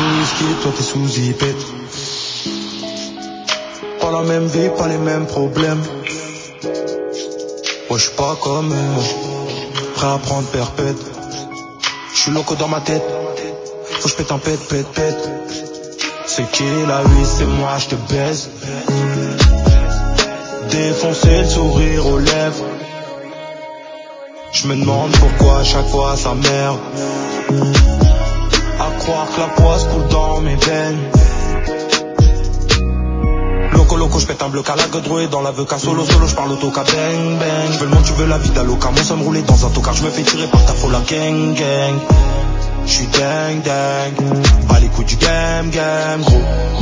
sous whisky, toi t'es sous zipette. Pas la même vie, pas les mêmes problèmes. Moi j'suis pas comme eux, prêt à prendre perpète. J'suis loco dans ma tête, faut j'pète un pète. C'est qui la vie, c'est moi, j'te baise. Défoncer le sourire aux lèvres. J'me demande pourquoi à chaque fois ça merde. À croire que la poisse coule dans mes veines. Loco, j'pète un bloc à la godrouille. Dans la VK solo, j'parle autoca bang bang. J'veux le monde, tu veux la vie d'Aloca. Mon somme roulé dans un tocard, j'me fais tirer par ta folle la gang gang. J'suis dingue, pas les coups du game, gros.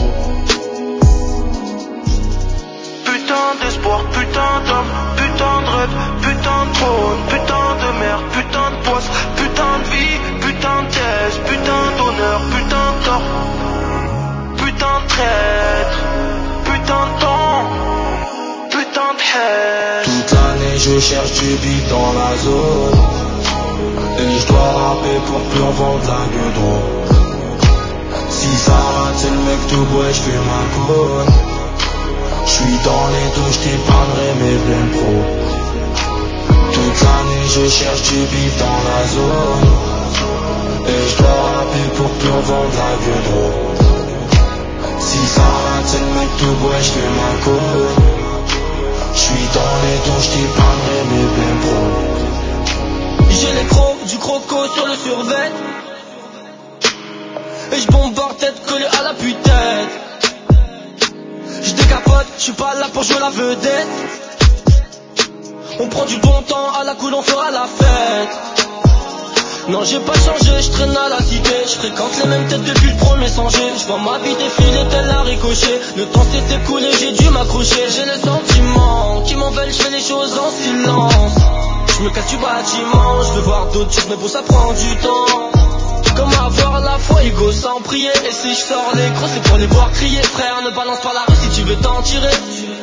Putain d'espoir, putain d'homme, putain de rêve, putain de trône, putain de merde, putain de poisse, putain de vie, putain de thèse, putain d'honneur, putain de tort, putain de traître, putain de temps, putain de haine. Toute l'année je cherche du bif dans la zone. Et je dois rapper pour plus en vendre la gueudron. Si ça rate c'est le mec tout bois, j'fais ma cône. J'suis dans les douches, j't'épargnerai mes blèmes pro. Toute l'année je cherche du bif dans la zone. Et je dois rapper pour plus en vendre la gueudron. Si ça rate c'est le mec tout bois, j'fais ma cône. J'suis dans les douches, j't'épargnerai mes blèmes pro. J'ai les crocs du croco sur le survêt. Et j'bombarde tête collée à la putette. J'décapote, j'suis pas là pour jouer la vedette. On prend du bon temps, à la cool on fera la fête. Non j'ai pas changé, j'traîne à la cité. J'fréquente les mêmes têtes depuis le premier sanger. J'vois ma vie défiler tel un ricochet. Le temps s'est écoulé, j'ai dû m'accrocher. J'ai le sentiment qui m'en veulent, j'fais les choses en silence. Je me casse du bâtiment, je veux voir d'autres choses mais pour ça prend du temps. Comme avoir la foi ego sans prier. Et si je sors les gros c'est pour les voir crier. Frère ne balance pas la rue si tu veux t'en tirer.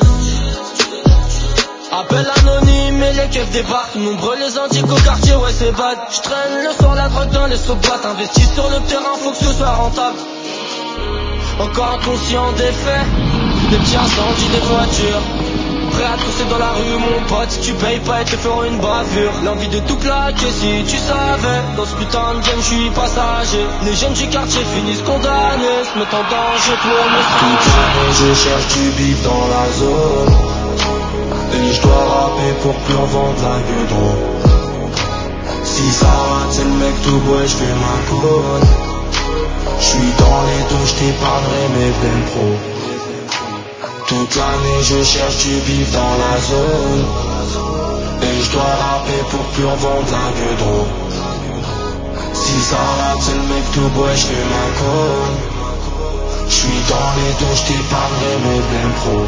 Appel anonyme et les keufs débarquent. Nombreux les indiques au quartier, ouais c'est bad. J'traîne le soir la drogue dans les soboîtes. Investis sur le terrain, faut que ce soit rentable. Encore inconscient des faits. Des petits incendies des voitures. Prêt à tousser dans la rue mon pote. Si tu payes pas ils te feront une bavure. L'envie de tout plaquer si tu savais. Dans ce putain de game j'suis passager. Les jeunes du quartier finissent condamnés. Se mettent en danger pour me toute l'année je cherche du bif dans la zone. Et je dois rapper pour plus en vendre la gueudron. Si ça rate c'est le mec tout bois, j'fais ma cône. J'suis dans les douches, j't'épargnerai mes blèmes pro. Toute l'année je cherche du bif dans la zone. Et je dois rapper pour plus en vendre la gueudron. Si ça rate c'est le mec tout bois, j'fais ma cône. J'suis dans les douches, j't'épargnerai mes blèmes pro.